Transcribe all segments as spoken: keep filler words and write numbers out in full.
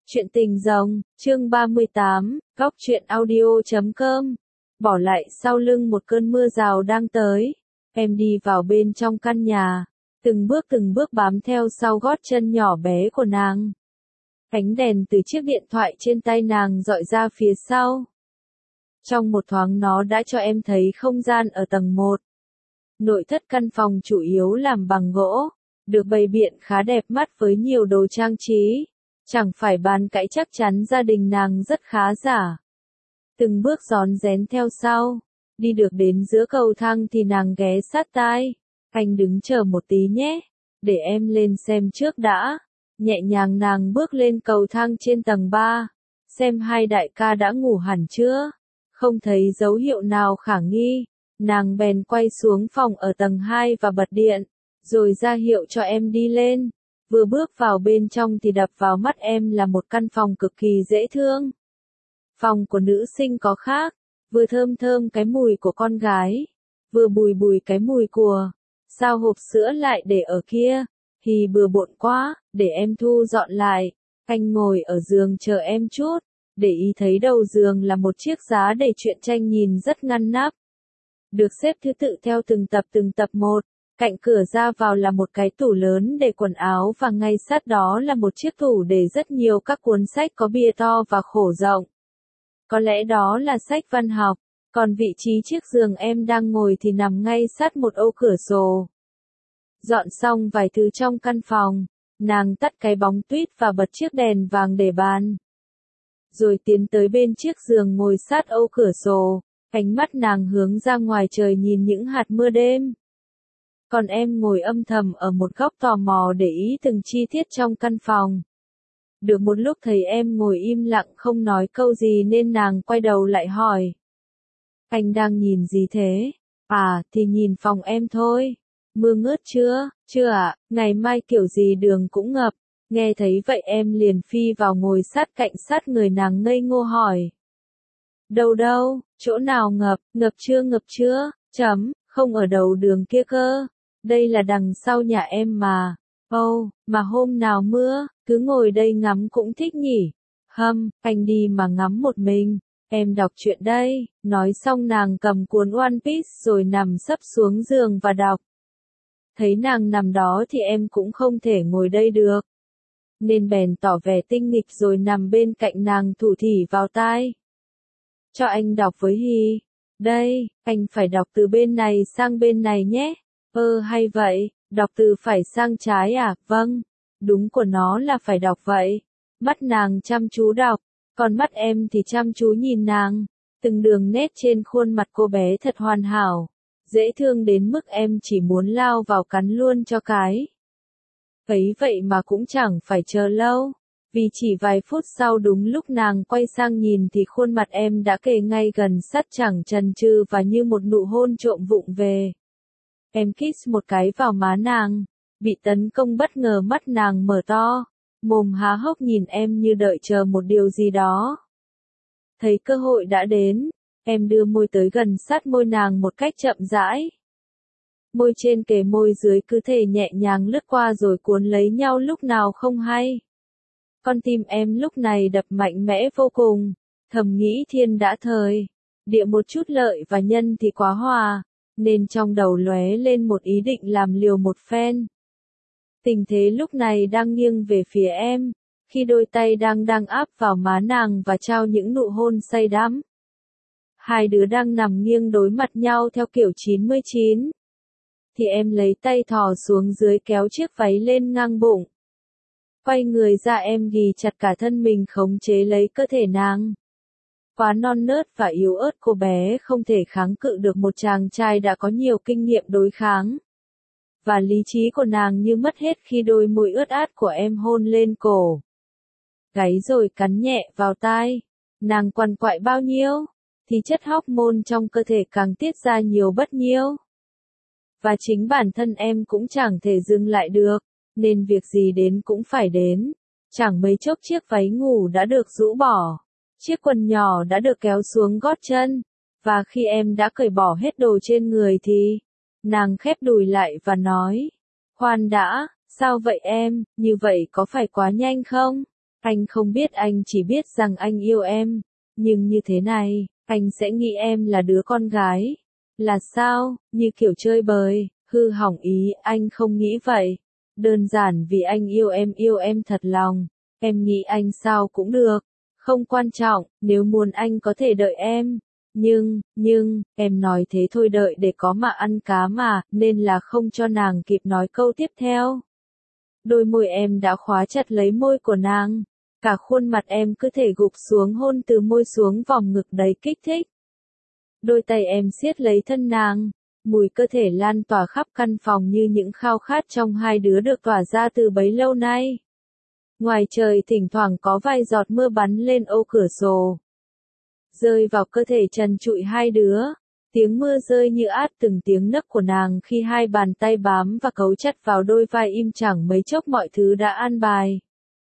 Chuyện tình rồng, chương ba mươi tám, góc truyện audio chấm com. Bỏ lại sau lưng một cơn mưa rào đang tới. Em đi vào bên trong căn nhà, từng bước từng bước bám theo sau gót chân nhỏ bé của nàng. Ánh đèn từ chiếc điện thoại trên tay nàng dọi ra phía sau. Trong một thoáng nó đã cho em thấy không gian ở tầng một. Nội thất căn phòng chủ yếu làm bằng gỗ, được bày biện khá đẹp mắt với nhiều đồ trang trí. Chẳng phải bàn cãi, chắc chắn gia đình nàng rất khá giả. Từng bước rón rén theo sau, đi được đến giữa cầu thang thì nàng ghé sát tai. Anh đứng chờ một tí nhé, để em lên xem trước đã. Nhẹ nhàng nàng bước lên cầu thang trên tầng ba, xem hai đại ca đã ngủ hẳn chưa. Không thấy dấu hiệu nào khả nghi, nàng bèn quay xuống phòng ở tầng hai và bật điện, rồi ra hiệu cho em đi lên. Vừa bước vào bên trong thì đập vào mắt em là một căn phòng cực kỳ dễ thương. Phòng của nữ sinh có khác, vừa thơm thơm cái mùi của con gái, vừa bùi bùi cái mùi của, sao hộp sữa lại để ở kia, thì bừa bộn quá, để em thu dọn lại. Anh ngồi ở giường chờ em chút, để ý thấy đầu giường là một chiếc giá để truyện tranh nhìn rất ngăn nắp. Được xếp thứ tự theo từng tập từng tập một. Cạnh cửa ra vào là một cái tủ lớn để quần áo và ngay sát đó là một chiếc tủ để rất nhiều các cuốn sách có bìa to và khổ rộng. Có lẽ đó là sách văn học, còn vị trí chiếc giường em đang ngồi thì nằm ngay sát một ô cửa sổ. Dọn xong vài thứ trong căn phòng, nàng tắt cái bóng tuýt và bật chiếc đèn vàng để bàn. Rồi tiến tới bên chiếc giường ngồi sát ô cửa sổ, ánh mắt nàng hướng ra ngoài trời nhìn những hạt mưa đêm. Còn em ngồi âm thầm ở một góc tò mò để ý từng chi tiết trong căn phòng. Được một lúc thấy em ngồi im lặng không nói câu gì nên nàng quay đầu lại hỏi. Anh đang nhìn gì thế? À, thì nhìn phòng em thôi. Mưa ngớt chưa? Chưa ạ, ngày mai kiểu gì đường cũng ngập. Nghe thấy vậy em liền phi vào ngồi sát cạnh sát người nàng ngây ngô hỏi. Đâu đâu, chỗ nào ngập, ngập chưa ngập chưa, chấm, không ở đầu đường kia cơ. Đây là đằng sau nhà em mà. Ồ, oh, mà hôm nào mưa, cứ ngồi đây ngắm cũng thích nhỉ. Hâm, anh đi mà ngắm một mình, em đọc truyện đây. Nói xong nàng cầm cuốn One Piece rồi nằm sấp xuống giường và đọc. Thấy nàng nằm đó thì em cũng không thể ngồi đây được, nên bèn tỏ vẻ tinh nghịch rồi nằm bên cạnh nàng thủ thỉ vào tai. Cho anh đọc với Hi. Đây, anh phải đọc từ bên này sang bên này nhé. Ơ hay vậy, đọc từ phải sang trái à? Vâng, đúng của nó là phải đọc vậy. Mắt nàng chăm chú đọc, còn mắt em thì chăm chú nhìn nàng. Từng đường nét trên khuôn mặt cô bé thật hoàn hảo, dễ thương đến mức em chỉ muốn lao vào cắn luôn cho cái. Ấy vậy mà cũng chẳng phải chờ lâu, vì chỉ vài phút sau đúng lúc nàng quay sang nhìn thì khuôn mặt em đã kề ngay gần sát chẳng chần chừ và như một nụ hôn trộm vụng về. Em kiss một cái vào má nàng, bị tấn công bất ngờ mắt nàng mở to, mồm há hốc nhìn em như đợi chờ một điều gì đó. Thấy cơ hội đã đến, em đưa môi tới gần sát môi nàng một cách chậm rãi. Môi trên kề môi dưới cứ thể nhẹ nhàng lướt qua rồi cuốn lấy nhau lúc nào không hay. Con tim em lúc này đập mạnh mẽ vô cùng, thầm nghĩ thiên đã thời, địa một chút lợi và nhân thì quá hòa. Nên trong đầu lóe lên một ý định làm liều một phen. Tình thế lúc này đang nghiêng về phía em, khi đôi tay đang đang áp vào má nàng và trao những nụ hôn say đắm. Hai đứa đang nằm nghiêng đối mặt nhau theo kiểu chín mươi chín. Thì em lấy tay thò xuống dưới kéo chiếc váy lên ngang bụng. Quay người ra em ghì chặt cả thân mình khống chế lấy cơ thể nàng. Quá non nớt và yếu ớt cô bé không thể kháng cự được một chàng trai đã có nhiều kinh nghiệm đối kháng. Và lý trí của nàng như mất hết khi đôi môi ướt át của em hôn lên cổ. Gáy rồi cắn nhẹ vào tai. Nàng quằn quại bao nhiêu, thì chất hormone trong cơ thể càng tiết ra nhiều bất nhiêu. Và chính bản thân em cũng chẳng thể dừng lại được, nên việc gì đến cũng phải đến. Chẳng mấy chốc chiếc váy ngủ đã được rũ bỏ. Chiếc quần nhỏ đã được kéo xuống gót chân, và khi em đã cởi bỏ hết đồ trên người thì, nàng khép đùi lại và nói, khoan đã, sao vậy em, như vậy có phải quá nhanh không? Anh không biết, anh chỉ biết rằng anh yêu em. Nhưng như thế này, anh sẽ nghĩ em là đứa con gái. Là sao, như kiểu chơi bời, hư hỏng ý, anh không nghĩ vậy. Đơn giản vì anh yêu em, yêu em thật lòng. Em nghĩ anh sao cũng được. Không quan trọng, nếu muốn anh có thể đợi em. Nhưng, nhưng, em nói thế thôi, đợi để có mà ăn cá mà, nên là không cho nàng kịp nói câu tiếp theo. Đôi môi em đã khóa chặt lấy môi của nàng. Cả khuôn mặt em cứ thể gục xuống, hôn từ môi xuống vòng ngực đầy kích thích. Đôi tay em siết lấy thân nàng. Mùi cơ thể lan tỏa khắp căn phòng như những khao khát trong hai đứa được tỏa ra từ bấy lâu nay. Ngoài trời thỉnh thoảng có vài giọt mưa bắn lên ô cửa sổ, rơi vào cơ thể trần trụi hai đứa. Tiếng mưa rơi như át từng tiếng nấc của nàng khi hai bàn tay bám và cấu chặt vào đôi vai, im chẳng mấy chốc mọi thứ đã an bài.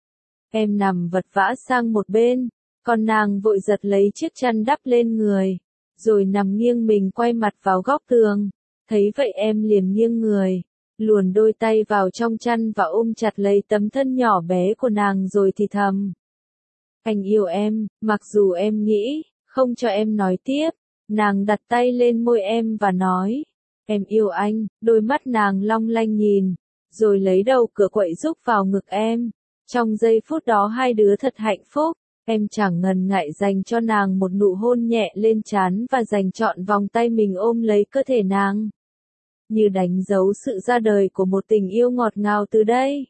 Em nằm vật vã sang một bên, còn nàng vội giật lấy chiếc chăn đắp lên người, rồi nằm nghiêng mình quay mặt vào góc tường. Thấy vậy em liền nghiêng người, luồn đôi tay vào trong chăn và ôm chặt lấy tấm thân nhỏ bé của nàng rồi thì thầm. Anh yêu em, mặc dù em nghĩ, không cho em nói tiếp. Nàng đặt tay lên môi em và nói, em yêu anh. Đôi mắt nàng long lanh nhìn, rồi lấy đầu cửa quậy rúc vào ngực em. Trong giây phút đó hai đứa thật hạnh phúc. Em chẳng ngần ngại dành cho nàng một nụ hôn nhẹ lên trán và dành trọn vòng tay mình ôm lấy cơ thể nàng, như đánh dấu sự ra đời của một tình yêu ngọt ngào từ đây.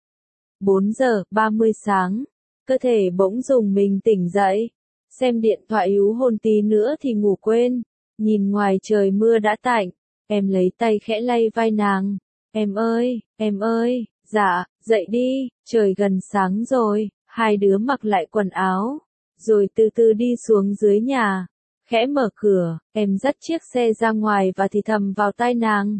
bốn giờ ba mươi sáng, cơ thể bỗng rùng mình tỉnh dậy, xem điện thoại ú hôn tí nữa thì ngủ quên. Nhìn ngoài trời mưa đã tạnh, em lấy tay khẽ lay vai nàng. Em ơi, em ơi, dạ, dậy đi, trời gần sáng rồi. Hai đứa mặc lại quần áo, rồi từ từ đi xuống dưới nhà. Khẽ mở cửa, em dắt chiếc xe ra ngoài và thì thầm vào tai nàng.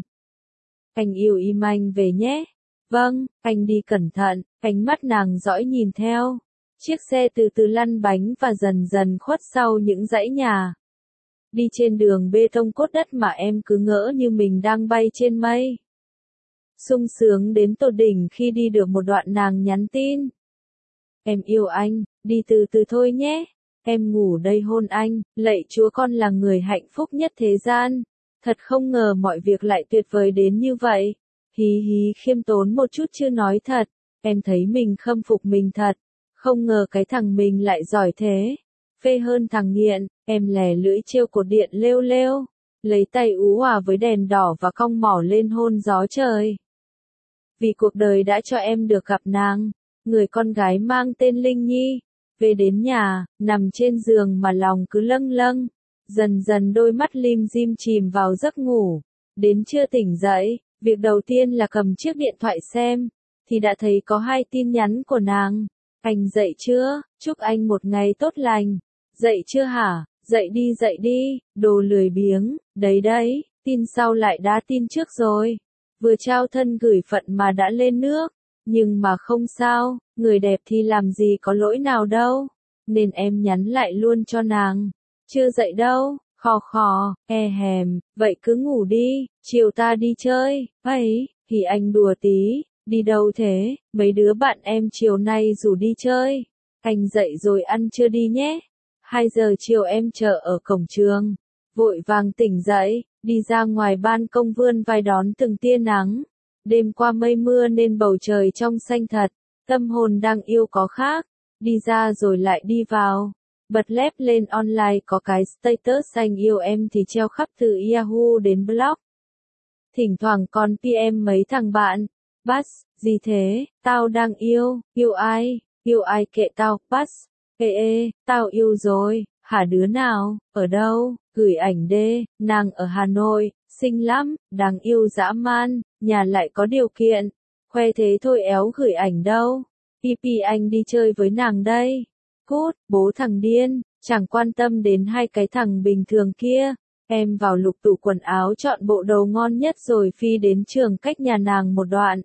Anh yêu im anh về nhé. Vâng, anh đi cẩn thận. Ánh mắt nàng dõi nhìn theo. Chiếc xe từ từ lăn bánh và dần dần khuất sau những dãy nhà. Đi trên đường bê tông cốt đất mà em cứ ngỡ như mình đang bay trên mây. Sung sướng đến tột đỉnh khi đi được một đoạn, nàng nhắn tin. Em yêu anh, đi từ từ thôi nhé. Em ngủ đây hôn anh, lạy Chúa con là người hạnh phúc nhất thế gian. Thật không ngờ mọi việc lại tuyệt vời đến như vậy. Hí hí, khiêm tốn một chút chưa nói thật. Em thấy mình khâm phục mình thật. Không ngờ cái thằng mình lại giỏi thế. Phê hơn thằng nghiện. Em lè lưỡi trêu cột điện lêu lêu. Lấy tay ú hòa với đèn đỏ và cong mỏ lên hôn gió trời. Vì cuộc đời đã cho em được gặp nàng, người con gái mang tên Linh Nhi. Về đến nhà, nằm trên giường mà lòng cứ lâng lâng. Dần dần đôi mắt lim dim chìm vào giấc ngủ. Đến trưa tỉnh dậy, việc đầu tiên là cầm chiếc điện thoại xem, thì đã thấy có hai tin nhắn của nàng. Anh dậy chưa? Chúc anh một ngày tốt lành. Dậy chưa hả? Dậy đi dậy đi, đồ lười biếng. Đấy đấy, tin sau lại đá tin trước rồi. Vừa trao thân gửi phận mà đã lên nước. Nhưng mà không sao, người đẹp thì làm gì có lỗi nào đâu. Nên em nhắn lại luôn cho nàng. Chưa dậy đâu, khò khò, e hèm, vậy cứ ngủ đi, chiều ta đi chơi. Ấy, thì anh đùa tí, đi đâu thế? Mấy đứa bạn em chiều nay rủ đi chơi. Anh dậy rồi ăn trưa đi nhé. Hai giờ chiều em chờ ở cổng trường. Vội vàng tỉnh dậy, đi ra ngoài ban công vươn vai đón từng tia nắng. Đêm qua mây mưa nên bầu trời trong xanh thật, tâm hồn đang yêu có khác. Đi ra rồi lại đi vào. Bật lép lên online có cái status anh yêu em thì treo khắp từ Yahoo đến blog. Thỉnh thoảng còn pê em mấy thằng bạn. Bass, gì thế? Tao đang yêu, yêu ai? Yêu ai kệ tao, Bass. Ê ê, tao yêu rồi, hả đứa nào? Ở đâu? Gửi ảnh đê, nàng ở Hà Nội, xinh lắm, đáng yêu dã man, nhà lại có điều kiện. Khoe thế thôi éo gửi ảnh đâu. pê pê anh đi chơi với nàng đây. Cút, bố thằng điên, chẳng quan tâm đến hai cái thằng bình thường kia. Em vào lục tủ quần áo chọn bộ đồ ngon nhất rồi phi đến trường cách nhà nàng một đoạn.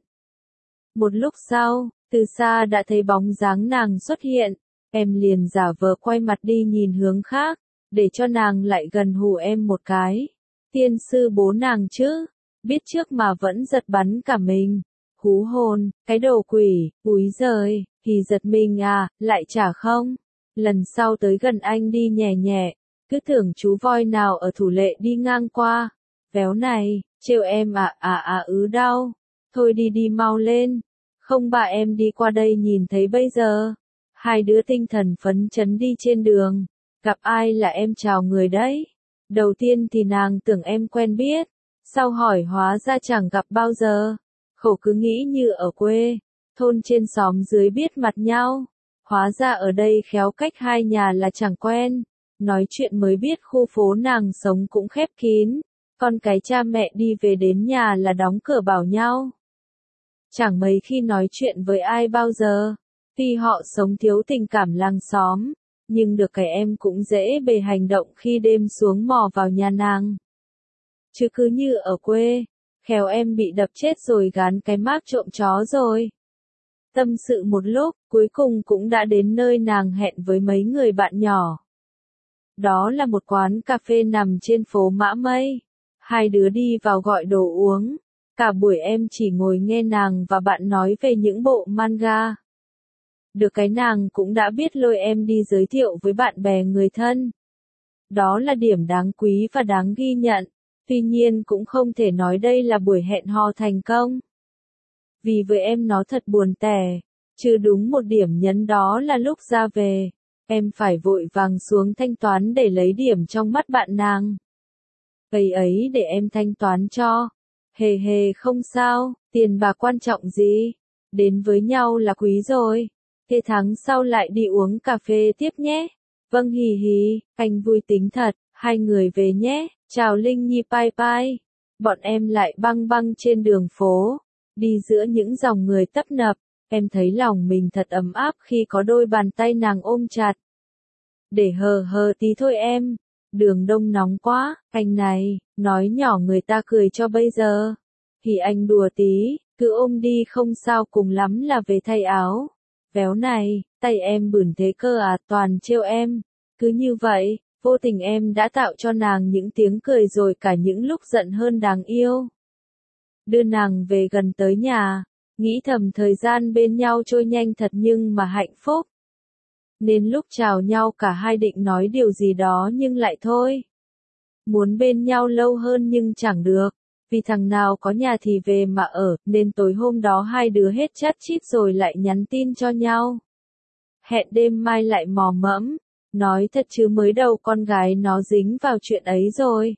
Một lúc sau, từ xa đã thấy bóng dáng nàng xuất hiện. Em liền giả vờ quay mặt đi nhìn hướng khác, để cho nàng lại gần hù em một cái. Tiên sư bố nàng chứ, biết trước mà vẫn giật bắn cả mình. Hú hồn, cái đồ quỷ, úi giời, Hì giật mình à, lại trả không? Lần sau tới gần anh đi nhẹ nhẹ, cứ tưởng chú voi nào ở Thủ Lệ đi ngang qua. Véo này, trêu em à à à ứ đau. Thôi đi đi mau lên. Không bà em đi qua đây nhìn thấy bây giờ. Hai đứa tinh thần phấn chấn đi trên đường. Gặp ai là em chào người đấy. Đầu tiên thì nàng tưởng em quen biết. Sau hỏi hóa ra chẳng gặp bao giờ. Khổ cứ nghĩ như ở quê. Thôn trên xóm dưới biết mặt nhau. Hóa ra ở đây khéo cách hai nhà là chẳng quen. Nói chuyện mới biết khu phố nàng sống cũng khép kín. Con cái cha mẹ đi về đến nhà là đóng cửa bảo nhau. Chẳng mấy khi nói chuyện với ai bao giờ. Tuy họ sống thiếu tình cảm làng xóm, nhưng được cái em cũng dễ bề hành động khi đêm xuống mò vào nhà nàng. Chứ cứ như ở quê, khéo em bị đập chết rồi gán cái mác trộm chó rồi. Tâm sự một lúc, cuối cùng cũng đã đến nơi nàng hẹn với mấy người bạn nhỏ. Đó là một quán cà phê nằm trên phố Mã Mây. Hai đứa đi vào gọi đồ uống. Cả buổi em chỉ ngồi nghe nàng và bạn nói về những bộ manga. Được cái nàng cũng đã biết lôi em đi giới thiệu với bạn bè người thân. Đó là điểm đáng quý và đáng ghi nhận. Tuy nhiên cũng không thể nói đây là buổi hẹn hò thành công. Vì với em nó thật buồn tẻ. Chứ đúng một điểm nhấn đó là lúc ra về, em phải vội vàng xuống thanh toán để lấy điểm trong mắt bạn nàng. Ấy ấy để em thanh toán cho. Hề hề không sao, tiền bạc quan trọng gì. Đến với nhau là quý rồi. Thế tháng sau lại đi uống cà phê tiếp nhé. Vâng hì hì, anh vui tính thật, hai người về nhé. Chào Linh Nhi bye bye. Bọn em lại băng băng trên đường phố. Đi giữa những dòng người tấp nập. Em thấy lòng mình thật ấm áp khi có đôi bàn tay nàng ôm chặt. Để hờ hờ tí thôi em. Đường đông nóng quá, anh này, nói nhỏ người ta cười cho bây giờ. Thì anh đùa tí, cứ ôm đi không sao, cùng lắm là về thay áo. Véo này, tay em bửn thế cơ à, toàn trêu em. Cứ như vậy, vô tình em đã tạo cho nàng những tiếng cười rồi cả những lúc giận hơn đáng yêu. Đưa nàng về gần tới nhà, nghĩ thầm thời gian bên nhau trôi nhanh thật nhưng mà hạnh phúc. Nên lúc chào nhau cả hai định nói điều gì đó nhưng lại thôi. Muốn bên nhau lâu hơn nhưng chẳng được. Vì thằng nào có nhà thì về mà ở, nên tối hôm đó hai đứa hết chát chít rồi lại nhắn tin cho nhau. Hẹn đêm mai lại mò mẫm. Nói thật chứ mới đầu con gái nó dính vào chuyện ấy rồi.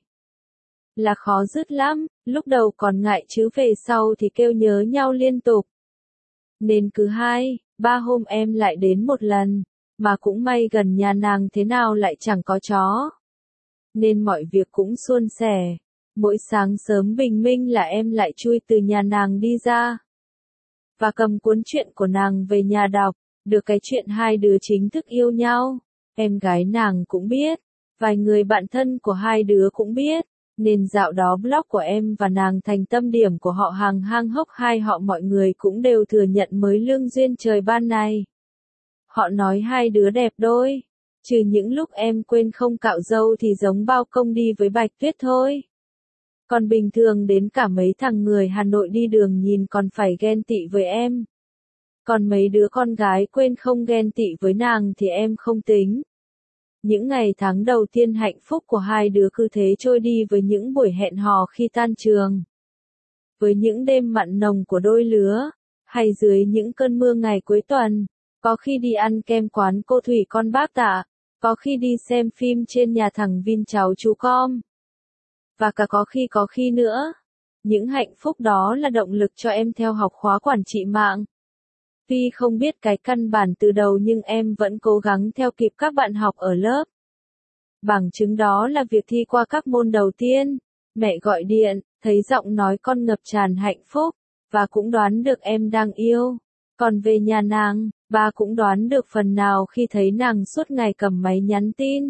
Là khó dứt lắm, lúc đầu còn ngại chứ về sau thì kêu nhớ nhau liên tục. Nên cứ hai, ba hôm em lại đến một lần. Mà cũng may gần nhà nàng thế nào lại chẳng có chó. Nên mọi việc cũng suôn sẻ. Mỗi sáng sớm bình minh là em lại chui từ nhà nàng đi ra. Và cầm cuốn truyện của nàng về nhà đọc. Được cái chuyện hai đứa chính thức yêu nhau. Em gái nàng cũng biết. Vài người bạn thân của hai đứa cũng biết. Nên dạo đó blog của em và nàng thành tâm điểm của họ hàng hang hốc hai họ, mọi người cũng đều thừa nhận mới lương duyên trời ban này. Họ nói hai đứa đẹp đôi. Trừ những lúc em quên không cạo râu thì giống bao công đi với Bạch Tuyết thôi. Còn bình thường đến cả mấy thằng người Hà Nội đi đường nhìn còn phải ghen tị với em. Còn mấy đứa con gái quên không ghen tị với nàng thì em không tính. Những ngày tháng đầu tiên hạnh phúc của hai đứa cứ thế trôi đi với những buổi hẹn hò khi tan trường. Với những đêm mặn nồng của đôi lứa. Hay dưới những cơn mưa ngày cuối tuần. Có khi đi ăn kem quán cô Thủy con bác Tạ. Có khi đi xem phim trên nhà thằng Vin cháu chú Com. Và cả có khi có khi nữa. Những hạnh phúc đó là động lực cho em theo học khóa quản trị mạng. Tuy không biết cái căn bản từ đầu nhưng em vẫn cố gắng theo kịp các bạn học ở lớp. Bằng chứng đó là việc thi qua các môn đầu tiên. Mẹ gọi điện, thấy giọng nói con ngập tràn hạnh phúc. Và cũng đoán được em đang yêu. Còn về nhà nàng, ba cũng đoán được phần nào khi thấy nàng suốt ngày cầm máy nhắn tin.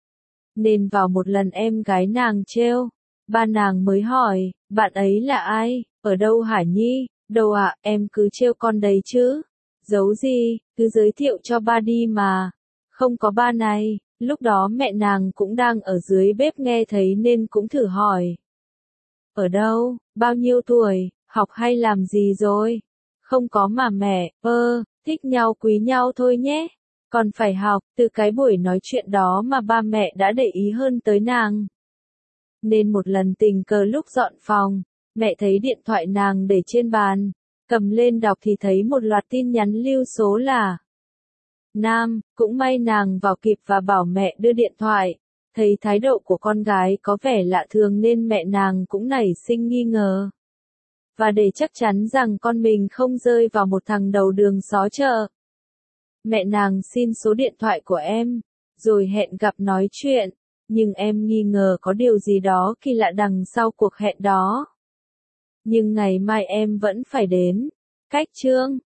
Nên vào một lần em gái nàng trêu, ba nàng mới hỏi, bạn ấy là ai, ở đâu hả Nhi? Đâu ạ, à, em cứ trêu con đấy chứ. Giấu gì, cứ giới thiệu cho ba đi mà. Không có ba này, lúc đó mẹ nàng cũng đang ở dưới bếp nghe thấy nên cũng thử hỏi. Ở đâu, bao nhiêu tuổi, học hay làm gì rồi? Không có mà mẹ, ơ, thích nhau quý nhau thôi nhé. Còn phải học, từ cái buổi nói chuyện đó mà ba mẹ đã để ý hơn tới nàng. Nên một lần tình cờ lúc dọn phòng, mẹ thấy điện thoại nàng để trên bàn, cầm lên đọc thì thấy một loạt tin nhắn lưu số là nam, cũng may nàng vào kịp và bảo mẹ đưa điện thoại. Thấy thái độ của con gái có vẻ lạ thường nên mẹ nàng cũng nảy sinh nghi ngờ. Và để chắc chắn rằng con mình không rơi vào một thằng đầu đường xó chợ, mẹ nàng xin số điện thoại của em, rồi hẹn gặp nói chuyện, nhưng em nghi ngờ có điều gì đó kỳ lạ đằng sau cuộc hẹn đó. Nhưng ngày mai em vẫn phải đến. Cách chương